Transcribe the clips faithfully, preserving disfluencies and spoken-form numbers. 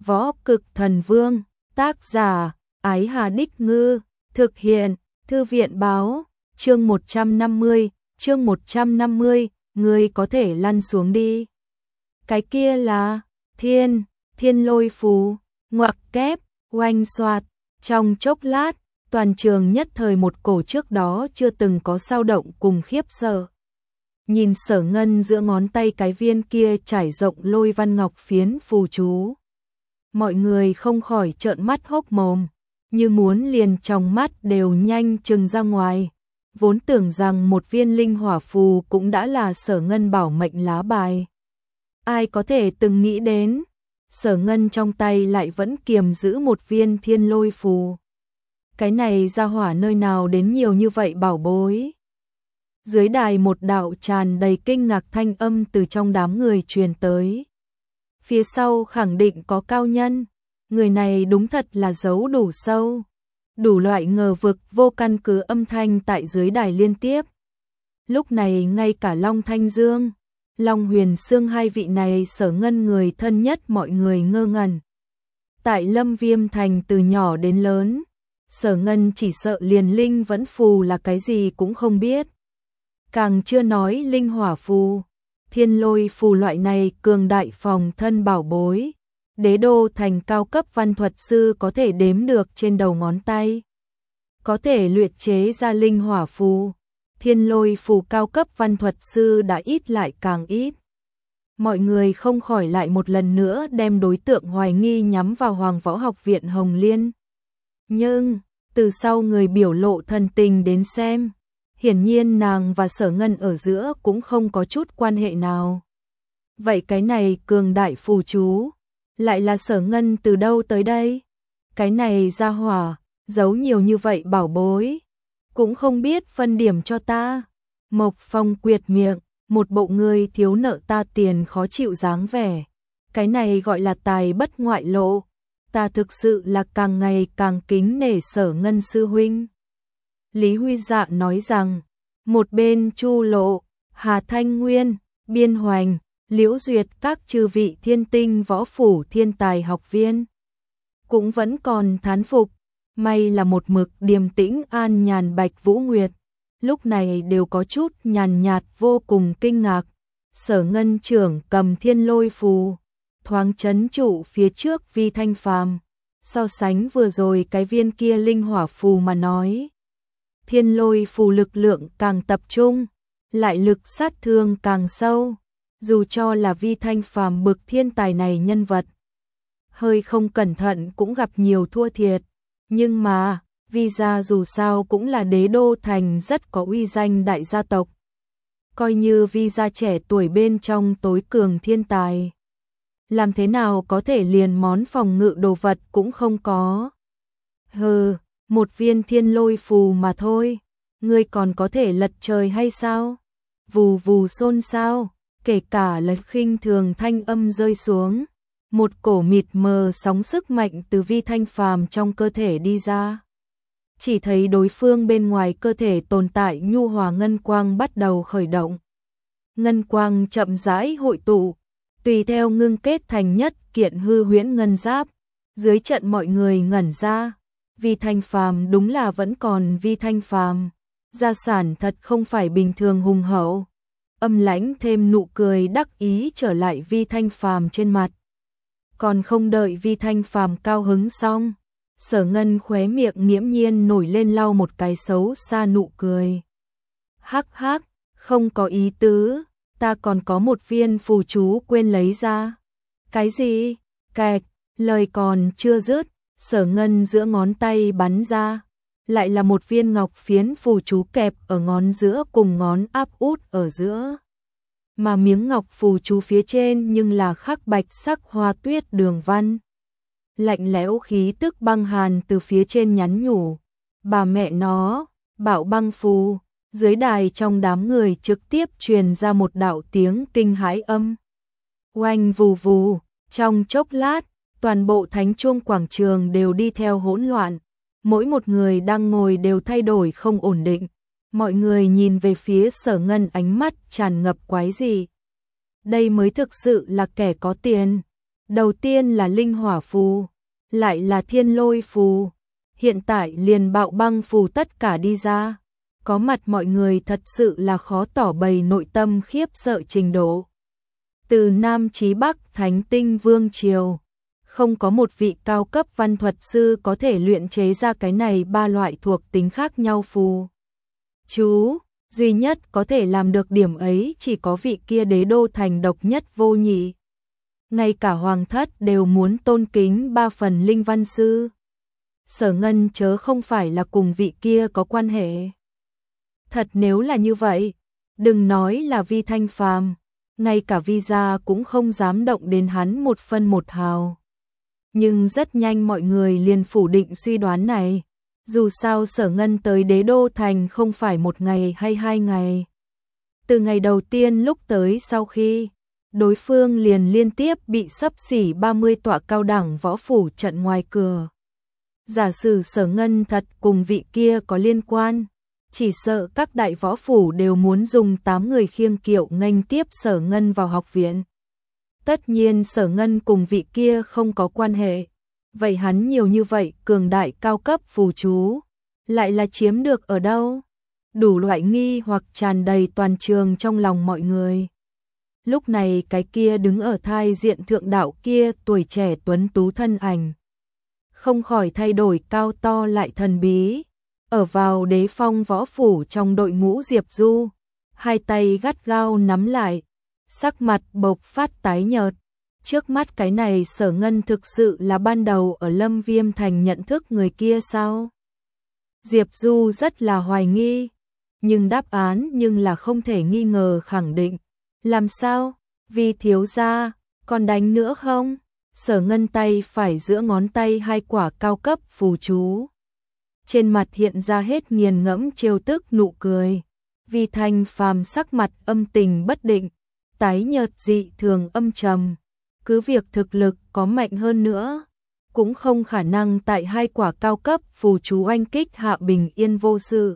Võ Cực Thần Vương, tác giả, Ái Hà Đích Ngư, thực hiện, Thư viện Báo, chương một trăm năm mươi, chương một trăm năm mươi, ngươi có thể lăn xuống đi. Cái kia là, thiên, thiên lôi phù, ngoặc kép, oanh xoạt, trong chốc lát, toàn trường nhất thời một cổ trước đó chưa từng có sao động cùng khiếp sợ. Nhìn Sở Ngân giữa ngón tay cái viên kia trải rộng lôi văn ngọc phiến phù chú. Mọi người không khỏi trợn mắt hốc mồm, như muốn liền trong mắt đều nhanh trừng ra ngoài. Vốn tưởng rằng một viên linh hỏa phù cũng đã là Sở Ngân bảo mệnh lá bài. Ai có thể từng nghĩ đến, Sở Ngân trong tay lại vẫn kiềm giữ một viên thiên lôi phù. Cái này ra hỏa nơi nào đến nhiều như vậy bảo bối. Dưới đài một đạo tràn đầy kinh ngạc thanh âm từ trong đám người truyền tới. Phía sau khẳng định có cao nhân, người này đúng thật là giấu đủ sâu. Đủ loại ngờ vực vô căn cứ âm thanh tại dưới đài liên tiếp. Lúc này ngay cả Long Thanh Dương, Long Huyền Sương hai vị này Sở Ngân người thân nhất mọi người ngơ ngẩn. Tại Lâm Viêm Thành từ nhỏ đến lớn, Sở Ngân chỉ sợ liền linh vẫn phù là cái gì cũng không biết. Càng chưa nói linh hỏa phù, thiên lôi phù loại này cường đại phòng thân bảo bối. Đế đô thành cao cấp văn thuật sư có thể đếm được trên đầu ngón tay. Có thể luyện chế ra linh hỏa phù, thiên lôi phù cao cấp văn thuật sư đã ít lại càng ít. Mọi người không khỏi lại một lần nữa đem đối tượng hoài nghi nhắm vào Hoàng Võ Học viện Hồng Liên. Nhưng, từ sau người biểu lộ thần tình đến xem, hiển nhiên nàng và Sở Ngân ở giữa cũng không có chút quan hệ nào. Vậy cái này cường đại phù chú, lại là Sở Ngân từ đâu tới đây? Cái này ra hỏa, giấu nhiều như vậy bảo bối, cũng không biết phân điểm cho ta. Mộc Phong quyệt miệng, một bộ người thiếu nợ ta tiền khó chịu dáng vẻ. Cái này gọi là tài bất ngoại lộ, ta thực sự là càng ngày càng kính nể Sở Ngân sư huynh. Lý Huy Dạ nói rằng, một bên Chu Lộ, Hà Thanh Nguyên, Biên Hoành, Liễu Duyệt các chư vị thiên tinh võ phủ thiên tài học viên cũng vẫn còn thán phục, may là một mực điềm tĩnh an nhàn Bạch Vũ Nguyệt, lúc này đều có chút nhàn nhạt vô cùng kinh ngạc. Sở Ngân trưởng cầm thiên lôi phù, thoáng chấn trụ phía trước Vi Thanh Phàm, so sánh vừa rồi cái viên kia linh hỏa phù mà nói. Thiên lôi phù lực lượng càng tập trung, lại lực sát thương càng sâu. Dù cho là Vi Thanh Phàm bực thiên tài này nhân vật, hơi không cẩn thận cũng gặp nhiều thua thiệt. Nhưng mà, Vi gia dù sao cũng là đế đô thành rất có uy danh đại gia tộc. Coi như Vi gia trẻ tuổi bên trong tối cường thiên tài, làm thế nào có thể liền món phòng ngự đồ vật cũng không có. Hừ, một viên thiên lôi phù mà thôi, ngươi còn có thể lật trời hay sao? Vù vù xôn xao. Kể cả lời khinh thường thanh âm rơi xuống, một cổ mịt mờ sóng sức mạnh từ Vi Thanh Phàm trong cơ thể đi ra. Chỉ thấy đối phương bên ngoài cơ thể tồn tại nhu hòa ngân quang bắt đầu khởi động. Ngân quang chậm rãi hội tụ, tùy theo ngưng kết thành nhất kiện hư huyễn ngân giáp. Dưới trận mọi người ngẩn ra, Vi Thanh Phàm đúng là vẫn còn Vi Thanh Phàm, gia sản thật không phải bình thường hùng hậu. Âm lãnh thêm nụ cười đắc ý trở lại Vi Thanh Phàm trên mặt. Còn không đợi Vi Thanh Phàm cao hứng xong, Sở Ngân khóe miệng nghiễm nhiên nổi lên lau một cái xấu xa nụ cười. Hắc hắc, không có ý tứ, ta còn có một viên phù chú quên lấy ra. Cái gì? Kẹt, lời còn chưa dứt, Sở Ngân giữa ngón tay bắn ra. Lại là một viên ngọc phiến phù chú kẹp ở ngón giữa cùng ngón áp út ở giữa. Mà miếng ngọc phù chú phía trên nhưng là khắc bạch sắc hoa tuyết đường văn. Lạnh lẽo khí tức băng hàn từ phía trên nhắn nhủ. Bà mẹ nó, Bạo Băng phù. Dưới đài trong đám người trực tiếp truyền ra một đạo tiếng kinh hãi âm. Oanh vù vù, trong chốc lát, toàn bộ thánh chuông quảng trường đều đi theo hỗn loạn. Mỗi một người đang ngồi đều thay đổi không ổn định. Mọi người nhìn về phía Sở Ngân ánh mắt tràn ngập quái gì. Đây mới thực sự là kẻ có tiền. Đầu tiên là linh hỏa phù, lại là thiên lôi phù, hiện tại liền bạo băng phù tất cả đi ra. Có mặt mọi người thật sự là khó tỏ bày nội tâm khiếp sợ trình độ. Từ Nam chí Bắc Thánh Tinh Vương Triều, không có một vị cao cấp văn thuật sư có thể luyện chế ra cái này ba loại thuộc tính khác nhau phù. Chú, duy nhất có thể làm được điểm ấy chỉ có vị kia Đế Đô Thành độc nhất vô nhị. Ngay cả hoàng thất đều muốn tôn kính ba phần linh văn sư. Sở Ngân chớ không phải là cùng vị kia có quan hệ. Thật nếu là như vậy, đừng nói là Vi Thanh Phàm, ngay cả Vi gia cũng không dám động đến hắn một phân một hào. Nhưng rất nhanh mọi người liền phủ định suy đoán này. Dù sao Sở Ngân tới Đế Đô Thành không phải một ngày hay hai ngày. Từ ngày đầu tiên lúc tới sau khi, đối phương liền liên tiếp bị xấp xỉ ba mươi tọa cao đẳng võ phủ trận ngoài cửa. Giả sử Sở Ngân thật cùng vị kia có liên quan, chỉ sợ các đại võ phủ đều muốn dùng tám người khiêng kiệu nghênh tiếp Sở Ngân vào học viện. Tất nhiên Sở Ngân cùng vị kia không có quan hệ. Vậy hắn nhiều như vậy cường đại cao cấp phù chú, lại là chiếm được ở đâu? Đủ loại nghi hoặc tràn đầy toàn trường trong lòng mọi người. Lúc này cái kia đứng ở thai diện thượng đạo kia tuổi trẻ tuấn tú thân ảnh, không khỏi thay đổi cao to lại thần bí. Ở vào Đế Phong võ phủ trong đội ngũ Diệp Du, hai tay gắt gao nắm lại, sắc mặt bộc phát tái nhợt. Trước mắt cái này Sở Ngân thực sự là ban đầu ở Lâm Viêm Thành nhận thức người kia sao? Diệp Du rất là hoài nghi, nhưng đáp án nhưng là không thể nghi ngờ khẳng định. Làm sao? Vì thiếu gia, còn đánh nữa không? Sở Ngân tay phải giữa ngón tay hai quả cao cấp phù chú. Trên mặt hiện ra hết nghiền ngẫm trêu tức nụ cười. Vi Thanh Phàm sắc mặt âm tình bất định, tái nhợt dị thường âm trầm. Cứ việc thực lực có mạnh hơn nữa, cũng không khả năng tại hai quả cao cấp phù chú oanh kích hạ bình yên vô sự.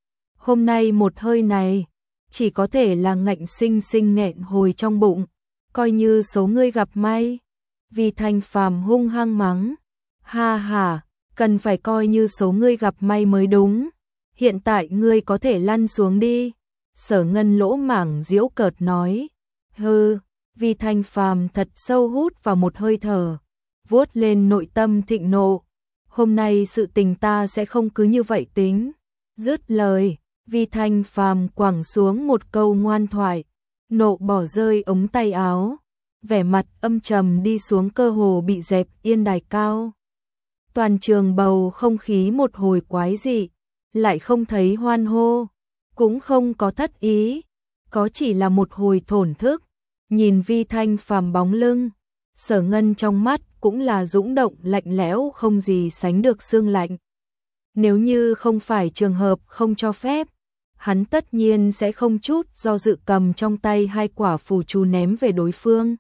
Hôm nay một hơi này, chỉ có thể là ngạnh sinh sinh nghẹn hồi trong bụng, coi như số ngươi gặp may. Vi Thanh Phàm hung hăng mắng, ha ha, cần phải coi như số ngươi gặp may mới đúng. Hiện tại ngươi có thể lăn xuống đi. Sở Ngân lỗ mảng giễu cợt nói, hừ. Vi Thanh Phàm thật sâu hút vào một hơi thở, vuốt lên nội tâm thịnh nộ. Hôm nay sự tình ta sẽ không cứ như vậy tính. Dứt lời, Vi Thanh Phàm quẳng xuống một câu ngoan thoại, nộ bỏ rơi ống tay áo, vẻ mặt âm trầm đi xuống cơ hồ bị dẹp yên đài cao. Toàn trường bầu không khí một hồi quái dị, lại không thấy hoan hô, cũng không có thất ý, có chỉ là một hồi thổn thức. Nhìn Vi Thanh Phàm bóng lưng, Sở Ngân trong mắt cũng là dũng động lạnh lẽo không gì sánh được xương lạnh. Nếu như không phải trường hợp không cho phép, hắn tất nhiên sẽ không chút do dự cầm trong tay hai quả phù chú ném về đối phương.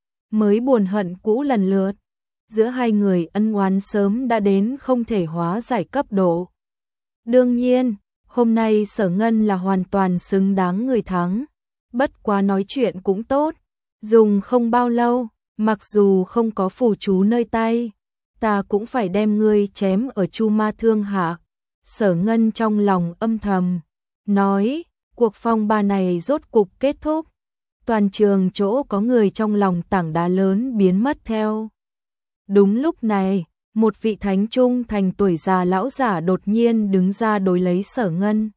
Mới buồn hận cũ lần lượt, giữa hai người ân oán sớm đã đến không thể hóa giải cấp độ. Đương nhiên, hôm nay Sở Ngân là hoàn toàn xứng đáng người thắng. Bất quá nói chuyện cũng tốt, dùng không bao lâu, mặc dù không có phù chú nơi tay, ta cũng phải đem ngươi chém ở Chu Ma Thương hạ. Sở Ngân trong lòng âm thầm, nói, cuộc phong ba này rốt cục kết thúc. Toàn trường chỗ có người trong lòng tảng đá lớn biến mất theo. Đúng lúc này, một vị thánh trung thành tuổi già lão giả đột nhiên đứng ra đối lấy Sở Ngân.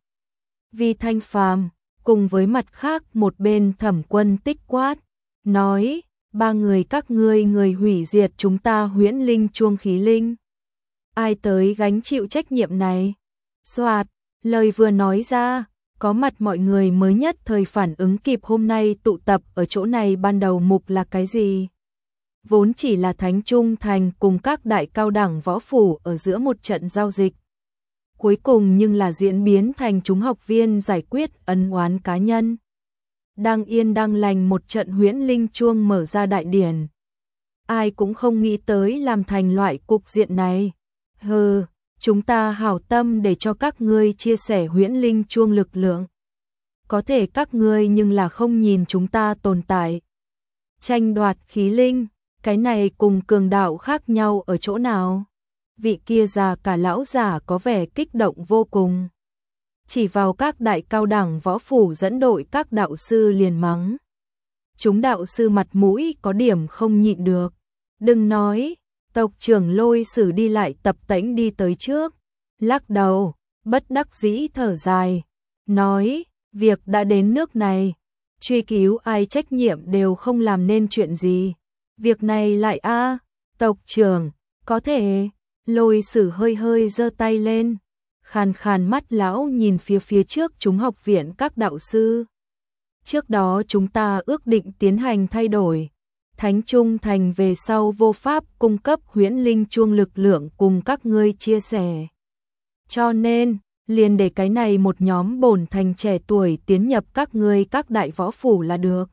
Vi Thanh Phàm cùng với mặt khác một bên Thẩm Quân Tích quát, nói, ba người các ngươi người hủy diệt chúng ta Huyễn Linh Chuông Khí Linh. Ai tới gánh chịu trách nhiệm này? Soạt, lời vừa nói ra, có mặt mọi người mới nhất thời phản ứng kịp hôm nay tụ tập ở chỗ này ban đầu mục là cái gì? Vốn chỉ là Thánh Trung Thành cùng các đại cao đẳng võ phủ ở giữa một trận giao dịch. Cuối cùng nhưng là diễn biến thành chúng học viên giải quyết ân oán cá nhân. Đang yên đang lành một trận Huyễn Linh Chuông mở ra đại điển. Ai cũng không nghĩ tới làm thành loại cục diện này. Hừ, chúng ta hảo tâm để cho các ngươi chia sẻ Huyễn Linh Chuông lực lượng. Có thể các ngươi nhưng là không nhìn chúng ta tồn tại. Tranh đoạt khí linh, Cái này cùng cường đạo khác nhau ở chỗ nào? Vị kia già cả lão giả có vẻ kích động vô cùng. Chỉ vào các đại cao đẳng võ phủ dẫn đội các đạo sư liền mắng. Chúng đạo sư mặt mũi có điểm không nhịn được. Đừng nói, tộc trưởng Lôi Sử đi lại tập tễnh đi tới trước. Lắc đầu, bất đắc dĩ thở dài. Nói, việc đã đến nước này. Truy cứu ai trách nhiệm đều không làm nên chuyện gì. Việc này lại a à, tộc trưởng, có thể. Lôi Sử hơi hơi giơ tay lên. Khàn khàn mắt lão nhìn phía phía trước chúng học viện các đạo sư. Trước đó chúng ta ước định tiến hành thay đổi. Thánh Trung Thành về sau vô pháp cung cấp huyễn linh chuông lực lượng cùng các ngươi chia sẻ. Cho nên, liền để cái này một nhóm bổn thành trẻ tuổi tiến nhập các ngươi các đại võ phủ là được.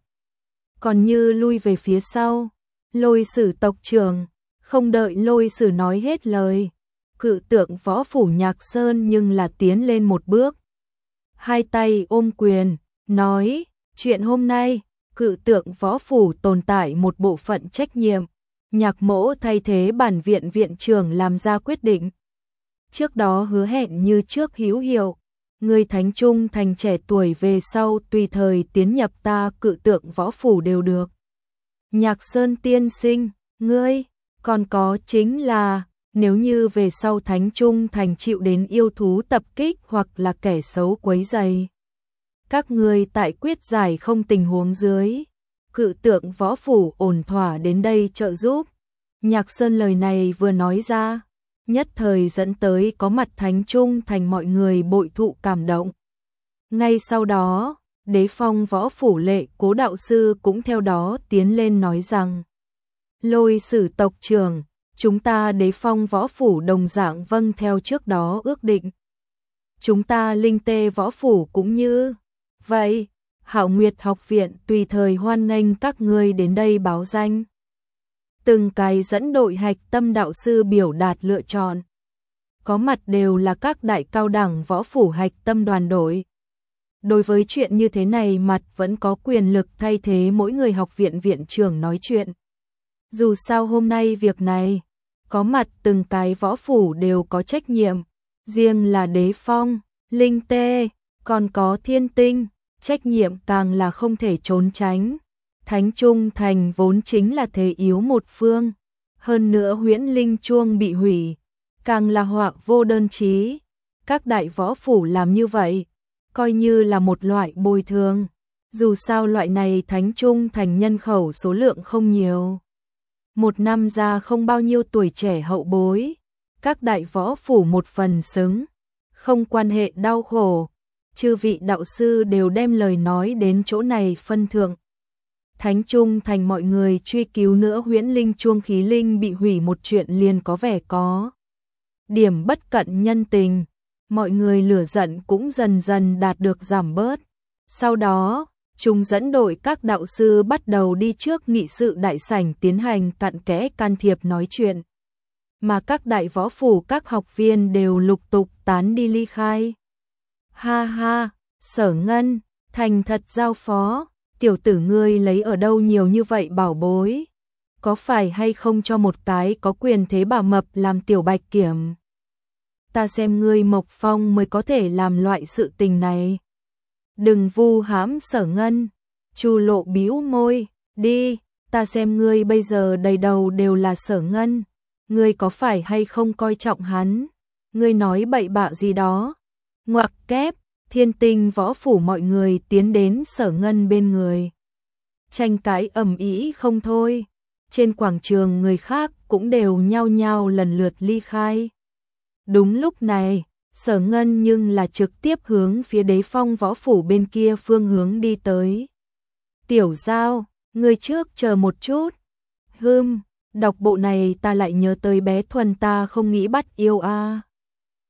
Còn như lui về phía sau, Lôi Sử tộc trưởng, không đợi Lôi Sử nói hết lời. Cự tượng võ phủ Nhạc Sơn nhưng là tiến lên một bước. Hai tay ôm quyền, nói, chuyện hôm nay, cự tượng võ phủ tồn tại một bộ phận trách nhiệm. Nhạc Mỗ thay thế bản viện viện trưởng làm ra quyết định. Trước đó hứa hẹn như trước hữu hiệu. Người Thánh Trung Thành trẻ tuổi về sau tùy thời tiến nhập ta cự tượng võ phủ đều được. Nhạc Sơn tiên sinh, ngươi, còn có chính là... Nếu như về sau Thánh Trung Thành chịu đến yêu thú tập kích hoặc là kẻ xấu quấy rầy, các ngươi tại quyết giải không tình huống dưới, cự tượng võ phủ ổn thỏa đến đây trợ giúp. Nhạc Sơn lời này vừa nói ra, nhất thời dẫn tới có mặt Thánh Trung Thành mọi người bội thụ cảm động. Ngay sau đó, Đế Phong võ phủ Lệ Cố đạo sư cũng theo đó tiến lên nói rằng: Lôi Sử tộc trưởng, chúng ta Đế Phong võ phủ đồng dạng vâng theo trước đó ước định. Chúng ta Linh Tê võ phủ cũng như vậy. Hạo Nguyệt học viện tùy thời hoan nghênh các ngươi đến đây báo danh. Từng cái dẫn đội hạch tâm đạo sư biểu đạt lựa chọn. Có mặt đều là các đại cao đẳng võ phủ hạch tâm đoàn đội. Đối với chuyện như thế này mặt vẫn có quyền lực thay thế mỗi người học viện viện trưởng nói chuyện. Dù sao hôm nay việc này, có mặt từng cái võ phủ đều có trách nhiệm, riêng là Đế Phong, Linh Tê, còn có Thiên Tinh, trách nhiệm càng là không thể trốn tránh. Thánh Trung Thành vốn chính là thế yếu một phương, hơn nữa huyễn linh chuông bị hủy, càng là họa vô đơn chí. Các đại võ phủ làm như vậy, coi như là một loại bồi thường. Dù sao loại này Thánh Trung Thành nhân khẩu số lượng không nhiều. Một năm ra không bao nhiêu tuổi trẻ hậu bối, các đại võ phủ một phần xứng, không quan hệ đau khổ. Chư vị đạo sư đều đem lời nói đến chỗ này phân thượng. Thánh Trung Thành mọi người truy cứu nữa huyễn linh chuông khí linh bị hủy một chuyện liền có vẻ có điểm bất cận nhân tình, mọi người lửa giận cũng dần dần đạt được giảm bớt. Sau đó, chúng dẫn đội các đạo sư bắt đầu đi trước nghị sự đại sảnh tiến hành cặn kẽ can thiệp nói chuyện. Mà các đại võ phủ các học viên đều lục tục tán đi ly khai. Ha ha, Sở Ngân, thành thật giao phó, tiểu tử ngươi lấy ở đâu nhiều như vậy bảo bối? Có phải hay không cho một cái có quyền thế bà mập làm tiểu bạch kiểm? Ta xem ngươi Mộc Phong mới có thể làm loại sự tình này. Đừng vu hãm Sở Ngân. Chu Lộ bĩu môi, đi, ta xem ngươi bây giờ đầy đầu đều là Sở Ngân. Ngươi có phải hay không coi trọng hắn? Ngươi nói bậy bạ gì đó? Ngoặc kép, Thiên Tinh võ phủ mọi người tiến đến Sở Ngân bên người. Tranh cãi ầm ĩ không thôi. Trên quảng trường người khác cũng đều nhao nhao lần lượt ly khai. Đúng lúc này, Sở Ngân nhưng là trực tiếp hướng phía Đế Phong võ phủ bên kia phương hướng đi tới. Tiểu Giao, ngươi trước chờ một chút. Hừm, đọc bộ này ta lại nhớ tới bé Thuần ta không nghĩ bắt yêu a. À.